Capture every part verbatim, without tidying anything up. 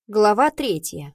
Глава третья.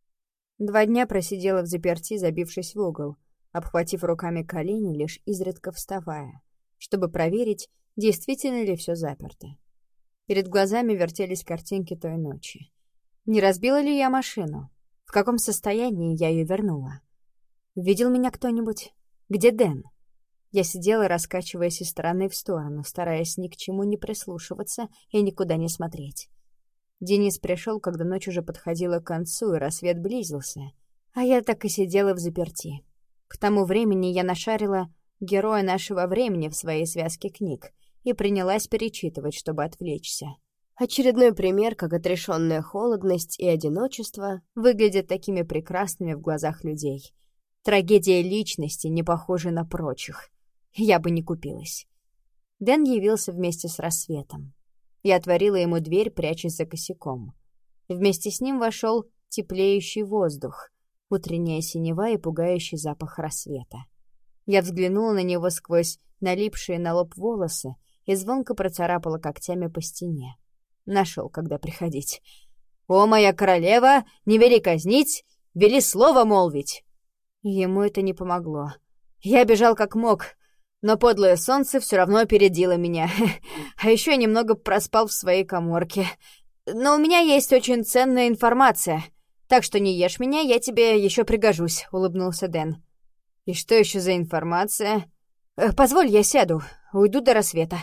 Два дня просидела в заперти, забившись в угол, обхватив руками колени, лишь изредка вставая, чтобы проверить, действительно ли все заперто. Перед глазами вертелись картинки той ночи. Не разбила ли я машину? В каком состоянии я ее вернула? Видел меня кто-нибудь? Где Дэн? Я сидела, раскачиваясь из стороны в сторону, стараясь ни к чему не прислушиваться и никуда не смотреть. Денис пришел, когда ночь уже подходила к концу, и рассвет близился, а я так и сидела взаперти. К тому времени я нашарила героя нашего времени в своей связке книг и принялась перечитывать, чтобы отвлечься. Очередной пример, как отрешенная холодность и одиночество выглядят такими прекрасными в глазах людей. Трагедия личности, не похожа на прочих. Я бы не купилась. Дэн явился вместе с рассветом. Я отворила ему дверь, прячась за косяком. Вместе с ним вошел теплеющий воздух, утренняя синева и пугающий запах рассвета. Я взглянула на него сквозь налипшие на лоб волосы и звонко процарапала когтями по стене. Нашел, когда приходить. «О, моя королева, не вели казнить, вели слово молвить!» Ему это не помогло. Я бежал как мог, но подлое солнце все равно опередило меня. А еще я немного проспал в своей каморке. Но у меня есть очень ценная информация. Так что не ешь меня, я тебе еще пригожусь», — улыбнулся Дэн. «И что еще за информация?» «Позволь, я сяду. Уйду до рассвета».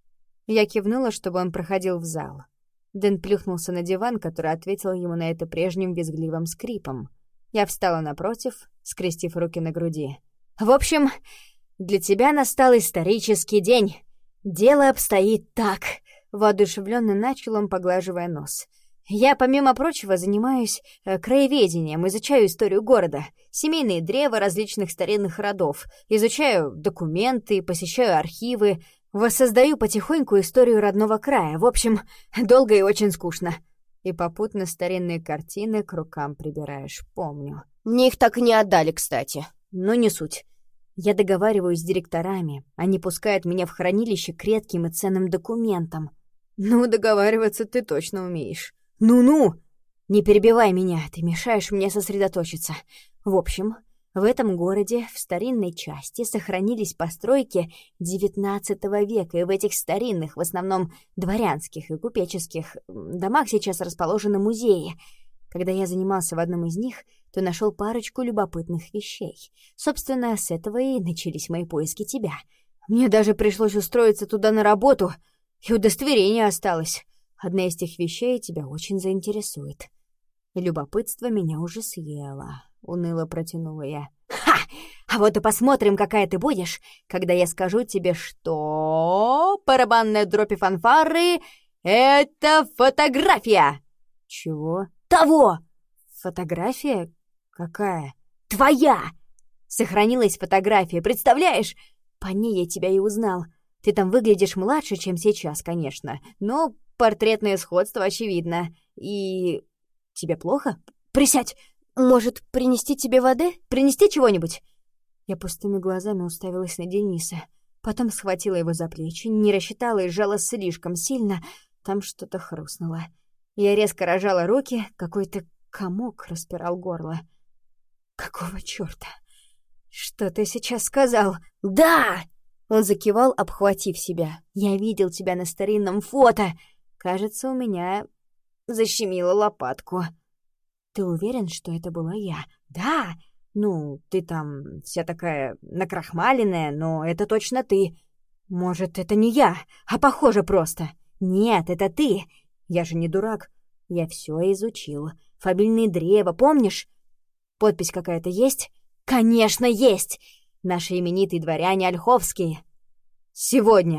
Я кивнула, чтобы он проходил в зал. Дэн плюхнулся на диван, который ответил ему на это прежним визгливым скрипом. Я встала напротив, скрестив руки на груди. «В общем, для тебя настал исторический день. Дело обстоит так», — воодушевленно начал он, поглаживая нос. «Я, помимо прочего, занимаюсь э, краеведением, изучаю историю города, семейные древа различных старинных родов, изучаю документы, посещаю архивы, воссоздаю потихоньку историю родного края. В общем, долго и очень скучно. И попутно старинные картины к рукам прибираешь, помню. Мне их так и не отдали, кстати, но не суть. Я договариваюсь с директорами, они пускают меня в хранилище к редким и ценным документам. Ну, договариваться ты точно умеешь. Ну-ну! Не перебивай меня, ты мешаешь мне сосредоточиться. В общем, в этом городе в старинной части сохранились постройки девятнадцатого века, и в этих старинных, в основном дворянских и купеческих домах сейчас расположены музеи. Когда я занимался в одном из них, то нашел парочку любопытных вещей. Собственно, с этого и начались мои поиски тебя. Мне даже пришлось устроиться туда на работу, и удостоверение осталось. Одна из тех вещей тебя очень заинтересует. Любопытство меня уже съело, уныло протянула я. Ха! А вот и посмотрим, какая ты будешь, когда я скажу тебе, что барабанная дробь и фанфары — это фотография. Чего? Того! Фотография? Какая? Твоя! Сохранилась фотография, представляешь? По ней я тебя и узнал. Ты там выглядишь младше, чем сейчас, конечно, но портретное сходство очевидно. И... тебе плохо? Присядь! Может, принести тебе воды? Принести чего-нибудь?» Я пустыми глазами уставилась на Дениса. Потом схватила его за плечи, не рассчитала и сжала слишком сильно. Там что-то хрустнуло. Я резко разжала руки, какой-то комок распирал горло. «Какого чёрта? Что ты сейчас сказал?» «Да!» Он закивал, обхватив себя. «Я видел тебя на старинном фото. Кажется, у меня защемило лопатку». «Ты уверен, что это была я?» «Да! Ну, ты там вся такая накрахмаленная, но это точно ты. Может, это не я, а похоже просто. Нет, это ты. Я же не дурак. Я все изучил. Фамильные древа, помнишь? Подпись какая-то есть?» «Конечно, есть! Наши именитые дворяне Ольховские. Сегодня!»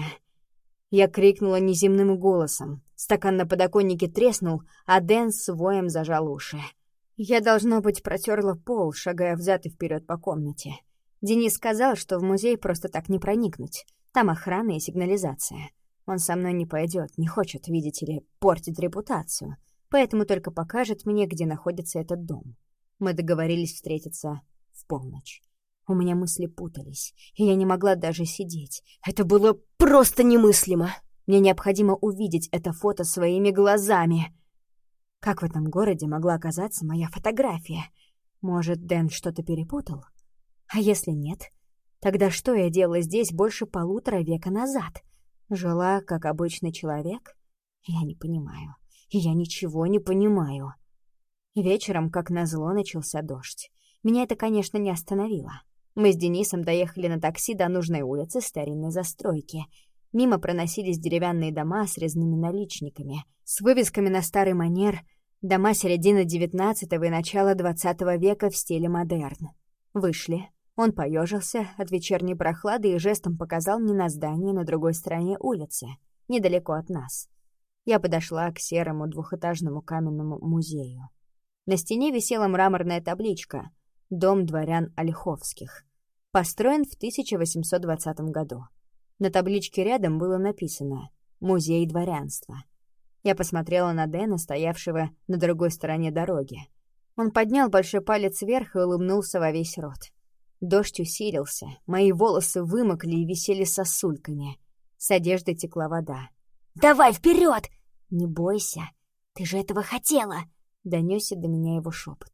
Я крикнула неземным голосом. Стакан на подоконнике треснул, а Дэн с воем зажал уши. Я, должно быть, протерла пол, шагая взад и вперед по комнате. Денис сказал, что в музей просто так не проникнуть. Там охрана и сигнализация. Он со мной не пойдет, не хочет, видите ли, портить репутацию. Поэтому только покажет мне, где находится этот дом. Мы договорились встретиться в полночь. У меня мысли путались, и я не могла даже сидеть. Это было просто немыслимо. Мне необходимо увидеть это фото своими глазами. Как в этом городе могла оказаться моя фотография? Может, Дэн что-то перепутал? А если нет? Тогда что я делала здесь больше полутора века назад? Жила как обычный человек? Я не понимаю. Я ничего не понимаю. Вечером, как назло, начался дождь. Меня это, конечно, не остановило. Мы с Денисом доехали на такси до нужной улицы старинной застройки. Мимо проносились деревянные дома с резными наличниками, с вывесками на старый манер, дома середины девятнадцатого и начала двадцатого века в стиле модерн. Вышли. Он поежился от вечерней прохлады и жестом показал мне на здание на другой стороне улицы, недалеко от нас. Я подошла к серому двухэтажному каменному музею. На стене висела мраморная табличка «Дом дворян Ольховских». Построен в тысяча восемьсот двадцатом году. На табличке рядом было написано «Музей дворянства». Я посмотрела на Дэна, стоявшего на другой стороне дороги. Он поднял большой палец вверх и улыбнулся во весь рот. Дождь усилился, мои волосы вымокли и висели сосульками. С одежды текла вода. «Давай вперед! Не бойся, ты же этого хотела!» Донесся до меня его шепот.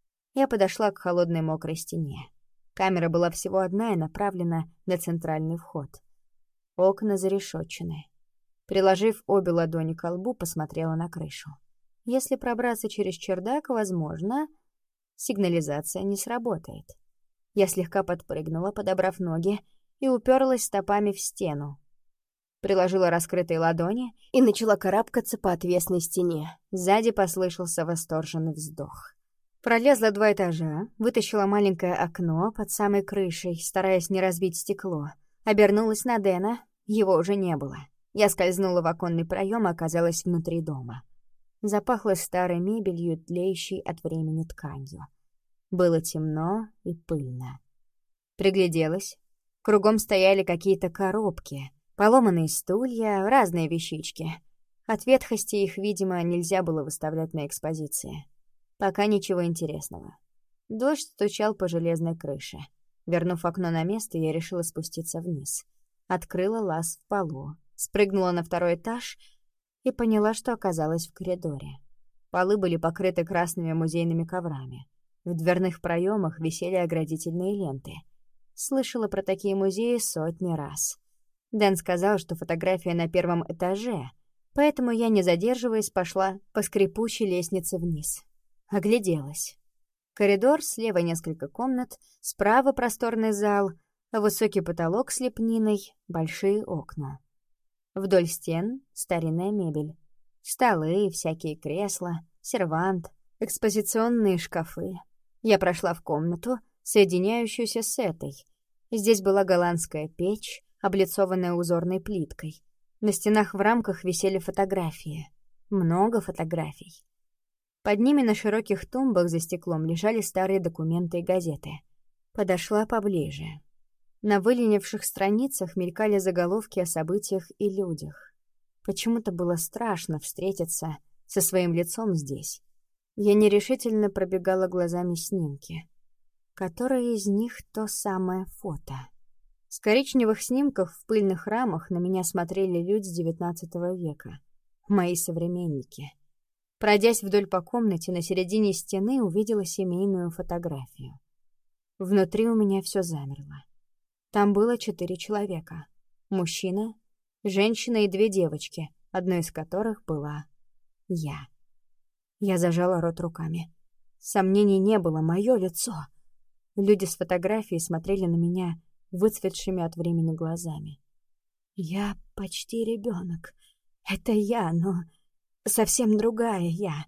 Я подошла к холодной мокрой стене. Камера была всего одна и направлена на центральный вход. Окна зарешетчены. Приложив обе ладони к лбу, посмотрела на крышу. Если пробраться через чердак, возможно, сигнализация не сработает. Я слегка подпрыгнула, подобрав ноги, и уперлась стопами в стену. Приложила раскрытые ладони и начала карабкаться по отвесной стене. Сзади послышался восторженный вздох. Пролезла два этажа, вытащила маленькое окно под самой крышей, стараясь не разбить стекло. Обернулась на Дэна, его уже не было. Я скользнула в оконный проем и оказалась внутри дома. Запахло старой мебелью, тлеющей от времени тканью. Было темно и пыльно. Пригляделась. Кругом стояли какие-то коробки, поломанные стулья, разные вещички. От ветхости их, видимо, нельзя было выставлять на экспозиции. Пока ничего интересного. Дождь стучал по железной крыше. Вернув окно на место, я решила спуститься вниз. Открыла лаз в полу, спрыгнула на второй этаж и поняла, что оказалась в коридоре. Полы были покрыты красными музейными коврами. В дверных проемах висели оградительные ленты. Слышала про такие музеи сотни раз. Дэн сказал, что фотография на первом этаже, поэтому я, не задерживаясь, пошла по скрипучей лестнице вниз. Огляделась. Коридор, слева несколько комнат, справа просторный зал, высокий потолок с лепниной, большие окна. Вдоль стен старинная мебель. Столы, всякие кресла, сервант, экспозиционные шкафы. Я прошла в комнату, соединяющуюся с этой. Здесь была голландская печь, облицованная узорной плиткой. На стенах в рамках висели фотографии. Много фотографий. Под ними на широких тумбах за стеклом лежали старые документы и газеты. Подошла поближе. На выленивших страницах мелькали заголовки о событиях и людях. Почему-то было страшно встретиться со своим лицом здесь. Я нерешительно пробегала глазами снимки. Которое из них то самое фото? С коричневых снимков в пыльных рамах на меня смотрели люди девятнадцатого века. Мои современники. Пройдясь вдоль по комнате, на середине стены увидела семейную фотографию. Внутри у меня все замерло. Там было четыре человека. Мужчина, женщина и две девочки, одной из которых была я. Я зажала рот руками. Сомнений не было, мое лицо. Люди с фотографией смотрели на меня выцветшими от времени глазами. Я почти ребенок. Это я, но совсем другая я.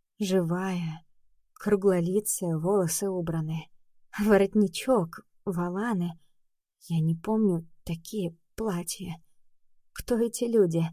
Живая, круглолицая, волосы убраны. Воротничок, воланы. Я не помню такие платья. Кто эти люди?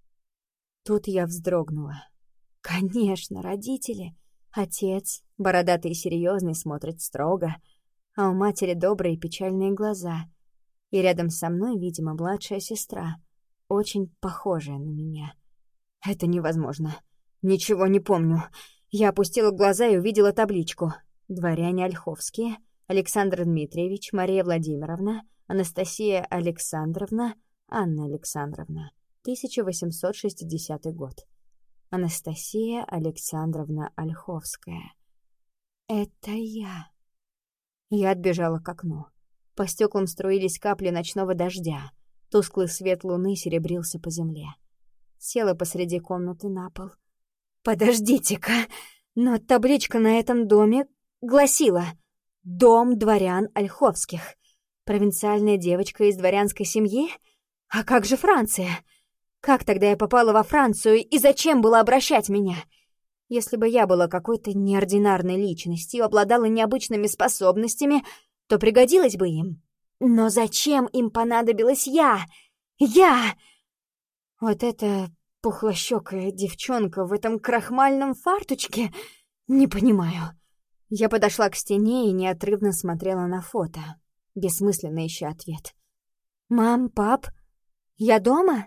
Тут я вздрогнула. Конечно, родители. Отец, бородатый и серьезный, смотрит строго, а у матери добрые печальные глаза. И рядом со мной, видимо, младшая сестра, очень похожая на меня. Это невозможно. Ничего не помню. Я опустила глаза и увидела табличку. Дворяне Ольховские, Александр Дмитриевич, Мария Владимировна, Анастасия Александровна, Анна Александровна. тысяча восемьсот шестидесятый год. Анастасия Александровна Ольховская. Это я. Я отбежала к окну. По стеклам струились капли ночного дождя. Тусклый свет луны серебрился по земле. Села посреди комнаты на пол. «Подождите-ка, но табличка на этом доме гласила: «Дом дворян Ольховских». Провинциальная девочка из дворянской семьи? А как же Франция? Как тогда я попала во Францию и зачем было обращать меня? Если бы я была какой-то неординарной личностью, обладала необычными способностями, то пригодилась бы им. Но зачем им понадобилась я? Я! Вот эта пухлощёкая девчонка в этом крахмальном фартучке? Не понимаю. Я подошла к стене и неотрывно смотрела на фото, бессмысленно ища ответ. «Мам, пап, я дома?»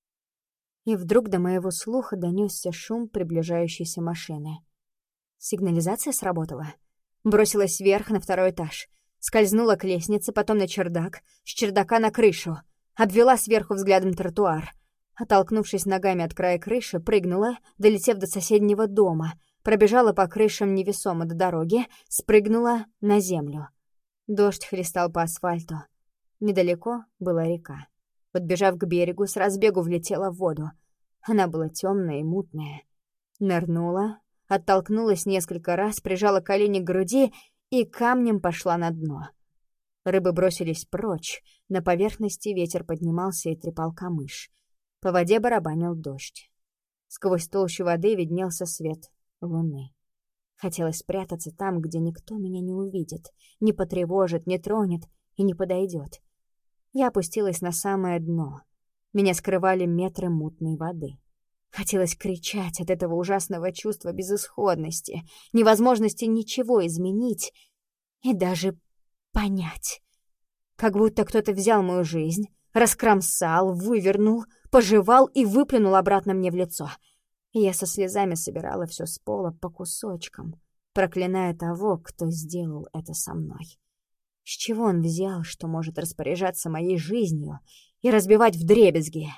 И вдруг до моего слуха донёсся шум приближающейся машины. Сигнализация сработала. Бросилась вверх на второй этаж. Скользнула к лестнице, потом на чердак, с чердака на крышу. Обвела сверху взглядом тротуар. Оттолкнувшись ногами от края крыши, прыгнула, долетев до соседнего дома, пробежала по крышам невесомо до дороги, спрыгнула на землю. Дождь хлестал по асфальту. Недалеко была река. Подбежав к берегу, с разбегу влетела в воду. Она была темная и мутная. Нырнула, оттолкнулась несколько раз, прижала колени к груди и камнем пошла на дно. Рыбы бросились прочь, на поверхности ветер поднимался и трепал камыш. По воде барабанил дождь. Сквозь толщу воды виднелся свет луны. Хотелось спрятаться там, где никто меня не увидит, не потревожит, не тронет и не подойдет. Я опустилась на самое дно. Меня скрывали метры мутной воды. Хотелось кричать от этого ужасного чувства безысходности, невозможности ничего изменить и даже понять. Как будто кто-то взял мою жизнь, раскромсал, вывернул, пожевал и выплюнул обратно мне в лицо. И я со слезами собирала все с пола по кусочкам, проклиная того, кто сделал это со мной. С чего он взял, что может распоряжаться моей жизнью и разбивать вдребезги?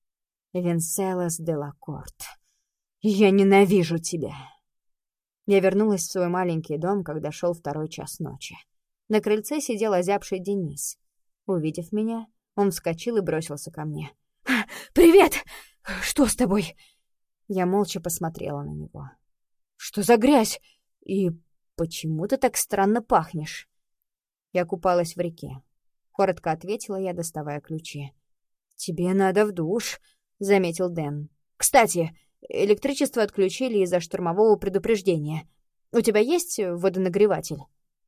Венселос де Лакорт, я ненавижу тебя. Я вернулась в свой маленький дом, когда шел второй час ночи. На крыльце сидел озябший Денис. Увидев меня, он вскочил и бросился ко мне. «Привет! Что с тобой?» Я молча посмотрела на него. «Что за грязь? И почему ты так странно пахнешь?» Я купалась в реке. Коротко ответила я, доставая ключи. «Тебе надо в душ», — заметил Дэн. «Кстати, электричество отключили из-за штормового предупреждения. У тебя есть водонагреватель?»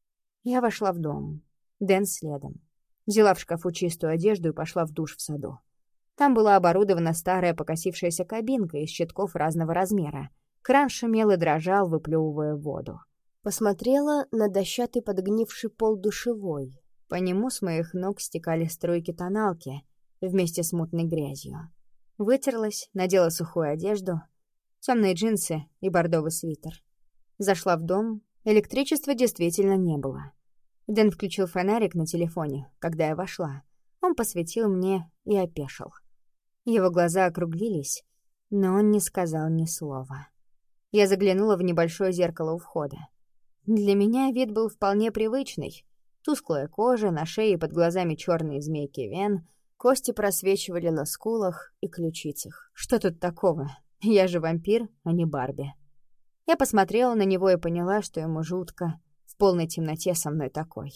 Я вошла в дом. Дэн следом. Взяла в шкафу чистую одежду и пошла в душ в саду. Там была оборудована старая покосившаяся кабинка из щитков разного размера. Кран шумел и дрожал, выплевывая воду. Посмотрела на дощатый подгнивший пол душевой. По нему с моих ног стекали струйки тоналки вместе с мутной грязью. Вытерлась, надела сухую одежду, темные джинсы и бордовый свитер. Зашла в дом. Электричества действительно не было. Дэн включил фонарик на телефоне, когда я вошла. Он посветил мне и опешил. Его глаза округлились, но он не сказал ни слова. Я заглянула в небольшое зеркало у входа. Для меня вид был вполне привычный. Тусклая кожа, на шее и под глазами черные змейки вен, кости просвечивали на скулах и ключицах. Что тут такого? Я же вампир, а не Барби. Я посмотрела на него и поняла, что ему жутко в полной темноте со мной такой.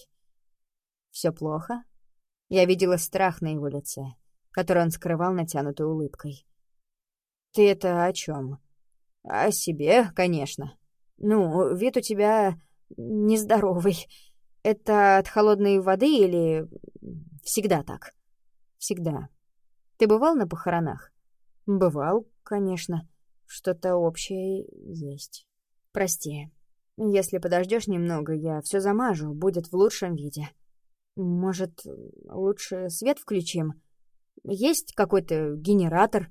«Все плохо?» Я видела страх на его лице, который он скрывал натянутой улыбкой. «Ты это о чем?» «О себе, конечно. Ну, вид у тебя нездоровый. Это от холодной воды или всегда так?» «Всегда. Ты бывал на похоронах?» «Бывал, конечно. Что-то общее есть. Прости. Если подождешь немного, я все замажу, будет в лучшем виде. Может, лучше свет включим? Есть какой-то генератор?»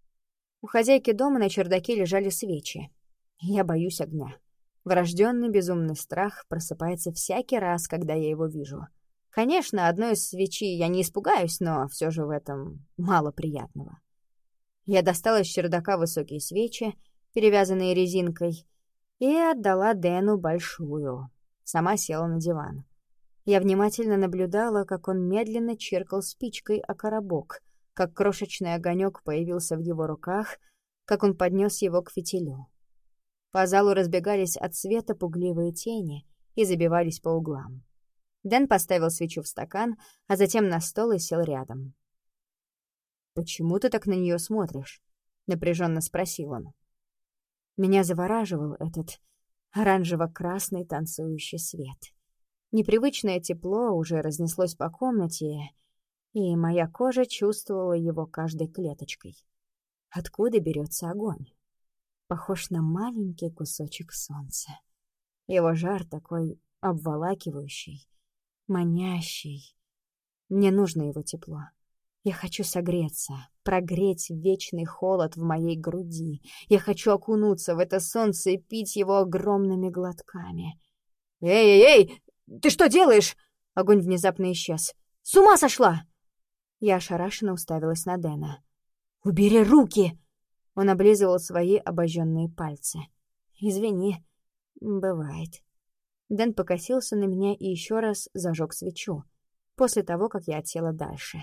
У хозяйки дома на чердаке лежали свечи. Я боюсь огня. Врожденный безумный страх просыпается всякий раз, когда я его вижу. Конечно, одной из свечей я не испугаюсь, но все же в этом мало приятного. Я достала из чердака высокие свечи перевязанные резинкой, и отдала Дэну большую. Сама села на диван. Я внимательно наблюдала, как он медленно чиркал спичкой о коробок, как крошечный огонек появился в его руках, как он поднес его к фитилю. По залу разбегались от света пугливые тени и забивались по углам. Дэн поставил свечу в стакан, а затем на стол и сел рядом. «Почему ты так на нее смотришь?» — напряженно спросил он. Меня завораживал этот оранжево-красный танцующий свет. Непривычное тепло уже разнеслось по комнате, и моя кожа чувствовала его каждой клеточкой. Откуда берется огонь? Похож на маленький кусочек солнца. Его жар такой обволакивающий, манящий. Мне нужно его тепло. Я хочу согреться, прогреть вечный холод в моей груди. Я хочу окунуться в это солнце и пить его огромными глотками. «Эй-эй-эй! Ты что делаешь?» Огонь внезапно исчез. «С ума сошла!» Я ошарашенно уставилась на Дэна. «Убери руки!» Он облизывал свои обожженные пальцы. «Извини, бывает». Дэн покосился на меня и еще раз зажег свечу, после того, как я отсела дальше.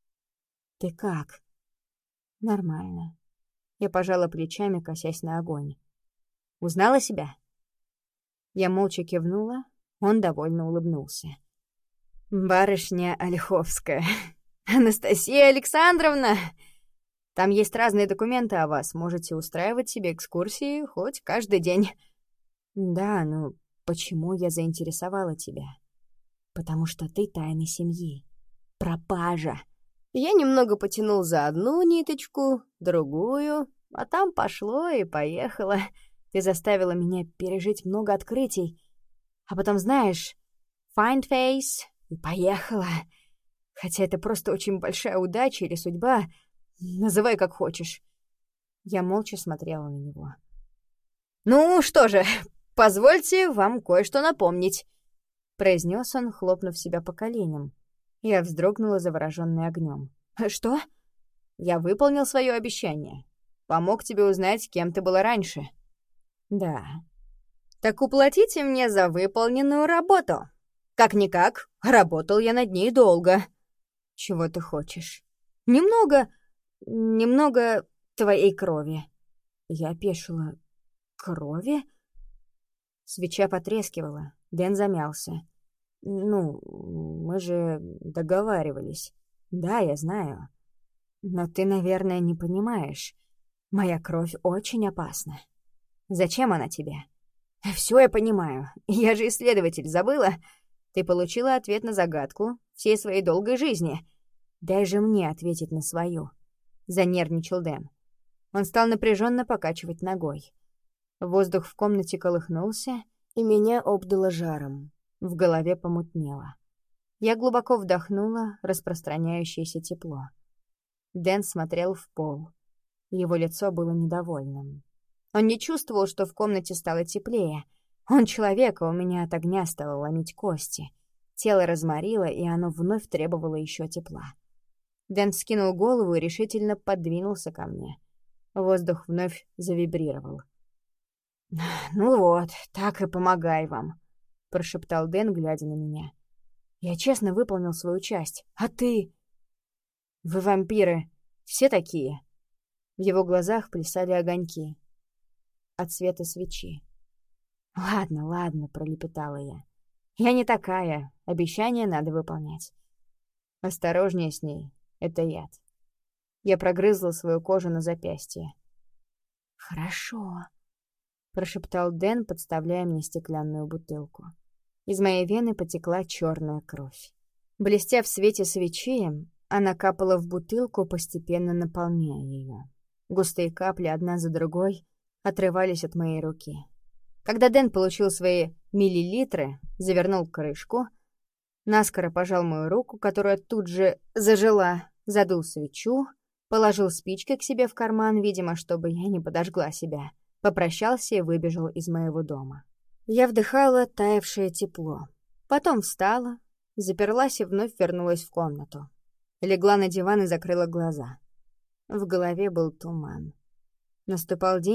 «Ты как?» «Нормально». Я пожала плечами, косясь на огонь. «Узнала себя?» Я молча кивнула, он довольно улыбнулся. «Барышня Ольховская. Анастасия Александровна! Там есть разные документы о вас, можете устраивать себе экскурсии хоть каждый день». «Да, ну почему я заинтересовала тебя?» «Потому что ты тайна семьи. Пропажа». Я немного потянул за одну ниточку, другую, а там пошло и поехало. Ты заставила меня пережить много открытий. А потом, знаешь, find face и поехала. Хотя это просто очень большая удача или судьба. Называй как хочешь. Я молча смотрела на него. «Ну что же, позвольте вам кое-что напомнить», — произнес он, хлопнув себя по коленям. Я вздрогнула, заворожённая огнём. «Что?» «Я выполнил своё обещание. Помог тебе узнать, кем ты была раньше». «Да». «Так уплатите мне за выполненную работу. Как-никак, работал я над ней долго». «Чего ты хочешь?» «Немного, немного твоей крови». Я опешила. «Крови?» Свеча потрескивала. Дэн замялся. «Ну, мы же договаривались. Да, я знаю. Но ты, наверное, не понимаешь. Моя кровь очень опасна. Зачем она тебе?» «Всё я понимаю. Я же исследователь, забыла? Ты получила ответ на загадку всей своей долгой жизни. Дай же мне ответить на свою», — занервничал Дэн. Он стал напряженно покачивать ногой. Воздух в комнате колыхнулся, и меня обдало жаром. В голове помутнело. Я глубоко вдохнула распространяющееся тепло. Дэн смотрел в пол. Его лицо было недовольным. Он не чувствовал, что в комнате стало теплее. Он человек, а у меня от огня стало ломить кости. Тело разморило, и оно вновь требовало еще тепла. Дэн вскинул голову и решительно подвинулся ко мне. Воздух вновь завибрировал. «Ну вот, так и помогай вам», — прошептал Дэн, глядя на меня. «Я честно выполнил свою часть. А ты...» «Вы вампиры. Все такие». В его глазах плясали огоньки от света свечи. «Ладно, ладно», — пролепетала я. «Я не такая. Обещания надо выполнять». «Осторожнее с ней. Это яд». Я прогрызла свою кожу на запястье. «Хорошо», — прошептал Дэн, подставляя мне стеклянную бутылку. Из моей вены потекла черная кровь. Блестя в свете свечи, она капала в бутылку, постепенно наполняя ее. Густые капли одна за другой отрывались от моей руки. Когда Дэн получил свои миллилитры, завернул крышку, наскоро пожал мою руку, которая тут же зажила, задул свечу, положил спички к себе в карман, видимо, чтобы я не подожгла себя, попрощался и выбежал из моего дома. Я вдыхала таявшее тепло. Потом встала, заперлась и вновь вернулась в комнату. Легла на диван и закрыла глаза. В голове был туман. Наступал день,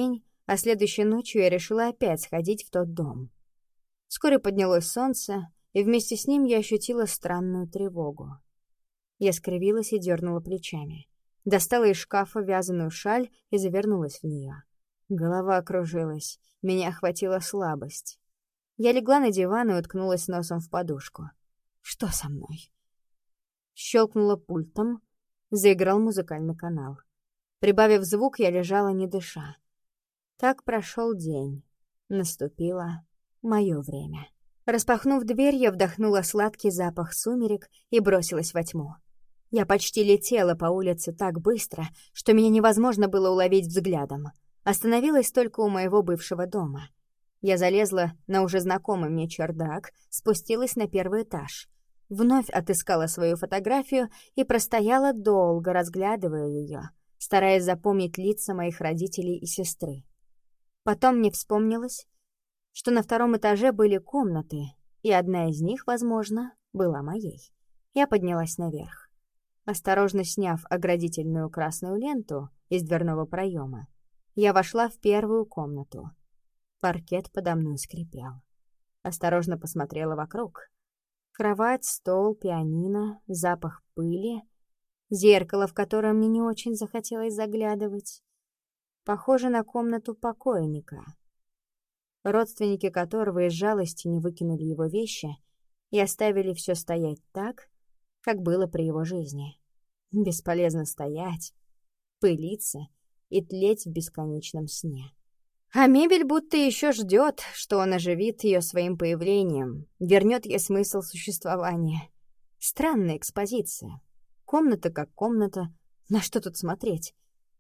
А следующей ночью я решила опять сходить в тот дом. Вскоре поднялось солнце, и вместе с ним я ощутила странную тревогу. Я скривилась и дернула плечами. Достала из шкафа вязаную шаль и завернулась в нее. Голова кружилась, меня охватила слабость. Я легла на диван и уткнулась носом в подушку. Что со мной? Щелкнула пультом, заиграл музыкальный канал. Прибавив звук, я лежала, не дыша. Так прошел день. Наступило мое время. Распахнув дверь, я вдохнула сладкий запах сумерек и бросилась во тьму. Я почти летела по улице так быстро, что меня невозможно было уловить взглядом. Остановилась только у моего бывшего дома. Я залезла на уже знакомый мне чердак, спустилась на первый этаж. Вновь отыскала свою фотографию и простояла долго, разглядывая ее, стараясь запомнить лица моих родителей и сестры. Потом мне вспомнилось, что на втором этаже были комнаты, и одна из них, возможно, была моей. Я поднялась наверх. Осторожно сняв оградительную красную ленту из дверного проема, я вошла в первую комнату. Паркет подо мной скрипел. Осторожно посмотрела вокруг. Кровать, стол, пианино, запах пыли, зеркало, в которое мне не очень захотелось заглядывать. Похоже на комнату покойника, родственники которого из жалости не выкинули его вещи и оставили все стоять так, как было при его жизни. Бесполезно стоять, пылиться и тлеть в бесконечном сне. А мебель будто еще ждет, что он оживит ее своим появлением, вернет ей смысл существования. Странная экспозиция. Комната как комната. На что тут смотреть?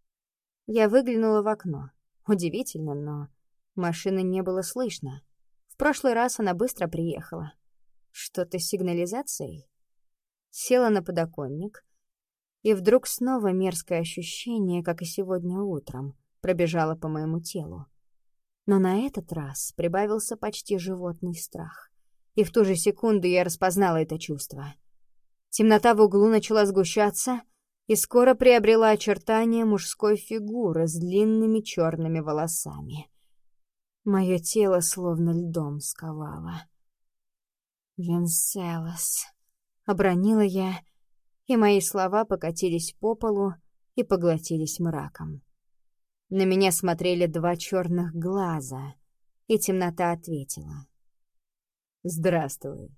Я выглянула в окно. Удивительно, но машины не было слышно. В прошлый раз она быстро приехала. Что-то с сигнализацией? Села на подоконник, и вдруг снова мерзкое ощущение, как и сегодня утром, пробежало по моему телу. Но на этот раз прибавился почти животный страх. И в ту же секунду я распознала это чувство. Темнота в углу начала сгущаться и скоро приобрела очертания мужской фигуры с длинными черными волосами. Мое тело словно льдом сковало. «Венселос», — обронила я, и мои слова покатились по полу и поглотились мраком. На меня смотрели два черных глаза, и темнота ответила. «Здравствуй,